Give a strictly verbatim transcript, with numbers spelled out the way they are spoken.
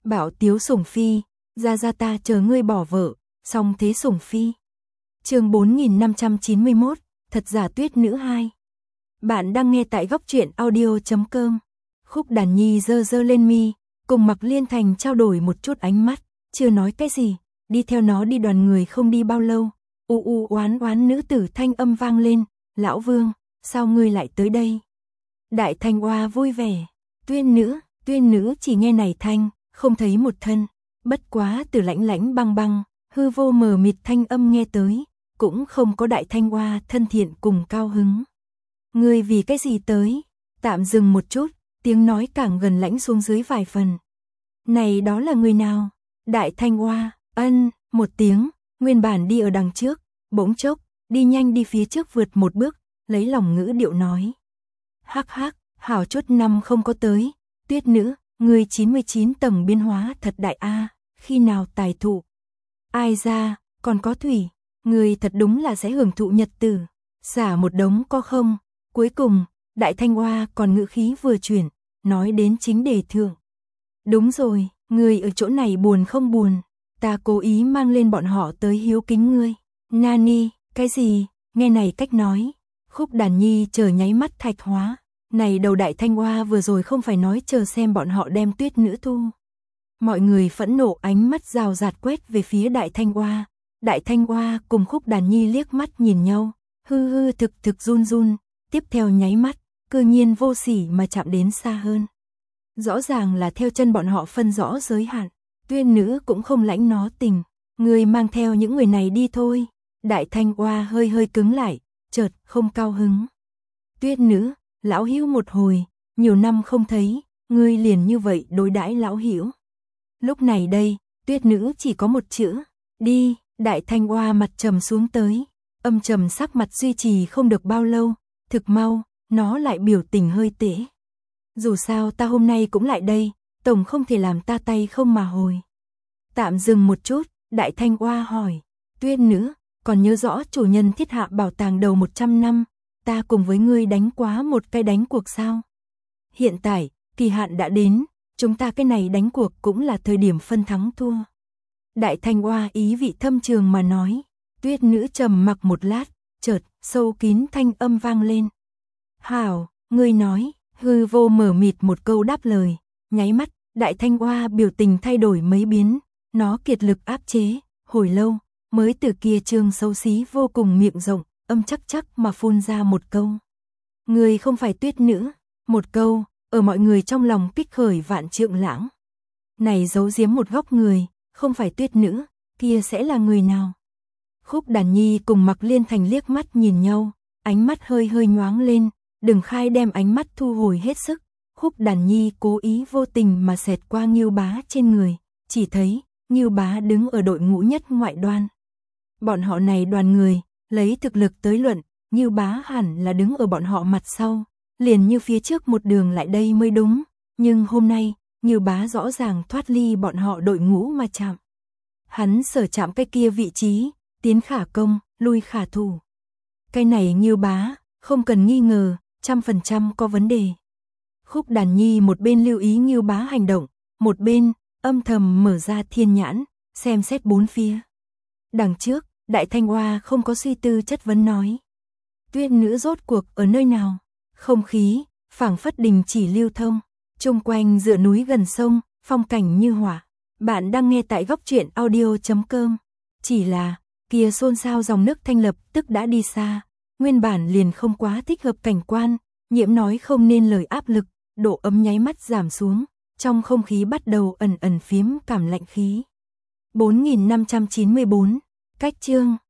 Bảo Tiếu Sủng Phi, ra ra ta chờ ngươi bỏ vợ, song thế Sủng Phi. Chương bốn nghìn năm trăm chín mươi mốt, thật giả Tuyết Nữ hai. Bạn đang nghe tại góc truyện audio chấm com. Khúc Đàn Nhi giơ giơ lên mi, cùng Mạc Liên Thành trao đổi một chút ánh mắt, chưa nói cái gì, đi theo nó đi đoàn người không đi bao lâu, u u oán oán nữ tử thanh âm vang lên, "Lão Vương, sao ngươi lại tới đây?" Đại Thanh Hoa vui vẻ, "Tuyên nữ, Tuyên nữ chỉ nghe này thanh, không thấy một thân." Bất quá từ lãnh lãnh băng băng, hư vô mờ mịt thanh âm nghe tới, cũng không có Đại Thanh Hoa thân thiện cùng cao hứng. "Ngươi vì cái gì tới?" Tạm dừng một chút, tiếng nói càng gần lãnh xuống dưới vài phần. "Này đó là người nào?" Đại Thanh Hoa, ân, một tiếng, nguyên bản đi ở đằng trước, bỗng chốc, đi nhanh đi phía trước vượt một bước, lấy lòng ngữ điệu nói. "Hắc hắc, hảo chút năm không có tới, Tuyết nữ, người chín mươi chín tầng biến hóa thật đại a, khi nào tài thụ?" "Ai ra, còn có thủy, người thật đúng là sẽ hưởng thụ nhật tử." Xả một đống có không, cuối cùng, Đại Thanh Hoa còn ngữ khí vừa chuyển, nói đến chính đề thượng. "Đúng rồi, người ở chỗ này buồn không buồn, ta cố ý mang lên bọn họ tới hiếu kính ngươi." "Nani, cái gì?" Nghe này cách nói, Khúc Đàn Nhi chờ nháy mắt thạch hóa. Này đầu Đại Thanh Hoa vừa rồi không phải nói chờ xem bọn họ đem Tuyết nữ thu. Mọi người phẫn nộ ánh mắt rào rạt quét về phía Đại Thanh Hoa. Đại Thanh Hoa cùng Khúc Đàn Nhi liếc mắt nhìn nhau, hư hư thực thực run run, tiếp theo nháy mắt, cư nhiên vô sỉ mà chạm đến xa hơn. Rõ ràng là theo chân bọn họ phân rõ giới hạn, Tuyên nữ cũng không lãnh nó tình, người mang theo những người này đi thôi. Đại Thanh Hoa hơi hơi cứng lại, chợt không cao hứng. "Tuyết nữ, lão hữu một hồi, nhiều năm không thấy, ngươi liền như vậy đối đãi lão hữu." Lúc này đây, Tuyết nữ chỉ có một chữ, đi. Đại Thanh Hoa mặt trầm xuống tới, âm trầm sắc mặt duy trì không được bao lâu, thực mau, nó lại biểu tình hơi tễ. "Dù sao ta hôm nay cũng lại đây, tổng không thể làm ta tay không mà hồi." Tạm dừng một chút, Đại Thanh Hoa hỏi, "Tuyết nữ, còn nhớ rõ chủ nhân thiết hạ bảo tàng đầu một trăm năm, ta cùng với ngươi đánh quá một cái đánh cuộc sao? Hiện tại, kỳ hạn đã đến, chúng ta cái này đánh cuộc cũng là thời điểm phân thắng thua." Đại Thanh Hoa ý vị thâm trường mà nói. Tuyết nữ trầm mặc một lát, chợt sâu kín thanh âm vang lên. "Hảo, ngươi nói." Hư vô mở mịt một câu đáp lời, nháy mắt, Đại Thanh Hoa biểu tình thay đổi mấy biến, nó kiệt lực áp chế, hồi lâu, mới từ kia trương xấu xí vô cùng miệng rộng, âm chắc chắc mà phun ra một câu. "Ngươi không phải Tuyết nữ." Một câu, ở mọi người trong lòng kích khởi vạn trượng lãng. Này giấu giếm một góc người, không phải Tuyết nữ, kia sẽ là người nào? Khúc Đàn Nhi cùng Mạc Liên Thành liếc mắt nhìn nhau, ánh mắt hơi hơi nhoáng lên, Đừng Khai đem ánh mắt thu hồi hết sức. Khúc Đàn Nhi cố ý vô tình mà xẹt qua Ngưu Bá trên người, chỉ thấy Ngưu Bá đứng ở đội ngũ nhất ngoại đoan. Bọn họ này đoàn người, lấy thực lực tới luận, Ngưu Bá hẳn là đứng ở bọn họ mặt sau, liền như phía trước một đường lại đây mới đúng, nhưng hôm nay, Ngưu Bá rõ ràng thoát ly bọn họ đội ngũ mà chạm. Hắn sở chạm cái kia vị trí, tiến khả công, lui khả thủ. Cái này Ngưu Bá, không cần nghi ngờ, trăm phần trăm có vấn đề. Khúc Đàn Nhi một bên lưu ý Ngưu Bá hành động, một bên âm thầm mở ra thiên nhãn, xem xét bốn phía. Đằng trước, Đại Thanh Hoa không có suy tư chất vấn nói. "Tuyết nữ rốt cuộc ở nơi nào?" Không khí phảng phất đình chỉ lưu thông, chung quanh dựa núi gần sông, phong cảnh như họa. Bạn đang nghe tại góc truyện audio chấm com. Chỉ là, kia xôn xao dòng nước thanh lập tức đã đi xa, nguyên bản liền không quá thích hợp cảnh quan, nhiễm nói không nên lời áp lực, độ ấm nháy mắt giảm xuống, trong không khí bắt đầu ẩn ẩn phiếm cảm lạnh khí. bốn nghìn năm trăm chín mươi bốn, cách chương.